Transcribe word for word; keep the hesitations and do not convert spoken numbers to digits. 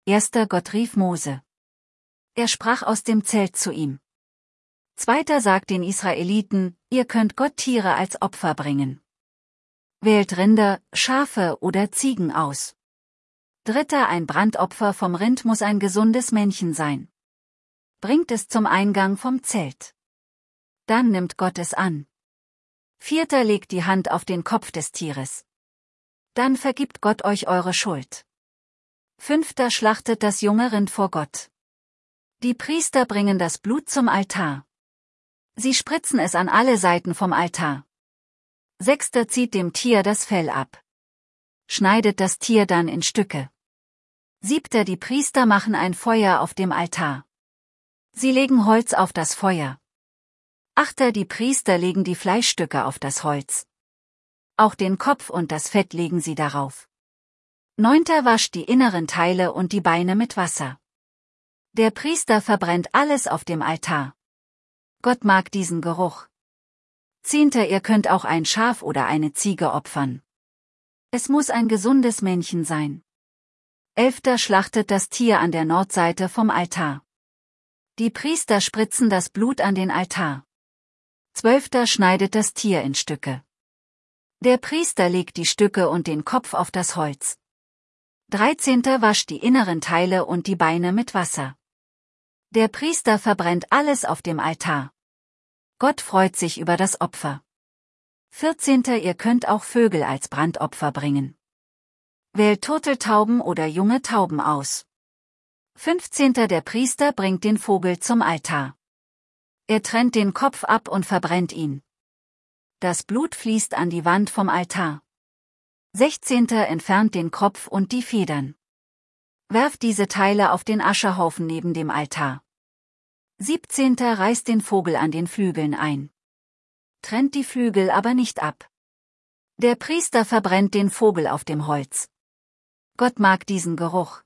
Erster Gott rief Mose. Er sprach aus dem Zelt zu ihm. Zweiter sagt den Israeliten, ihr könnt Gott Tiere als Opfer bringen. Wählt Rinder, Schafe oder Ziegen aus. Dritter ein Brandopfer vom Rind muss ein gesundes Männchen sein. Bringt es zum Eingang vom Zelt. Dann nimmt Gott es an. Vierter legt die Hand auf den Kopf des Tieres. Dann vergibt Gott euch eure Schuld. Fünfter schlachtet das junge Rind vor Gott. Die Priester bringen das Blut zum Altar. Sie spritzen es an alle Seiten vom Altar. Sechster zieht dem Tier das Fell ab. Schneidet das Tier dann in Stücke. Siebter die Priester machen ein Feuer auf dem Altar. Sie legen Holz auf das Feuer. Achter die Priester legen die Fleischstücke auf das Holz. Auch den Kopf und das Fett legen sie darauf. Neunter wascht die inneren Teile und die Beine mit Wasser. Der Priester verbrennt alles auf dem Altar. Gott mag diesen Geruch. Zehnter ihr könnt auch ein Schaf oder eine Ziege opfern. Es muss ein gesundes Männchen sein. Elfter schlachtet das Tier an der Nordseite vom Altar. Die Priester spritzen das Blut an den Altar. Zwölfter schneidet das Tier in Stücke. Der Priester legt die Stücke und den Kopf auf das Holz. Dreizehnter wascht die inneren Teile und die Beine mit Wasser. Der Priester verbrennt alles auf dem Altar. Gott freut sich über das Opfer. Vierzehnter ihr könnt auch Vögel als Brandopfer bringen. Wählt Turteltauben oder junge Tauben aus. Fünfzehnter der Priester bringt den Vogel zum Altar. Er trennt den Kopf ab und verbrennt ihn. Das Blut fließt an die Wand vom Altar. Sechzehnter entfernt den Kopf und die Federn. Werft diese Teile auf den Ascherhaufen neben dem Altar. Siebzehnter reißt den Vogel an den Flügeln ein. Trennt die Flügel aber nicht ab. Der Priester verbrennt den Vogel auf dem Holz. Gott mag diesen Geruch.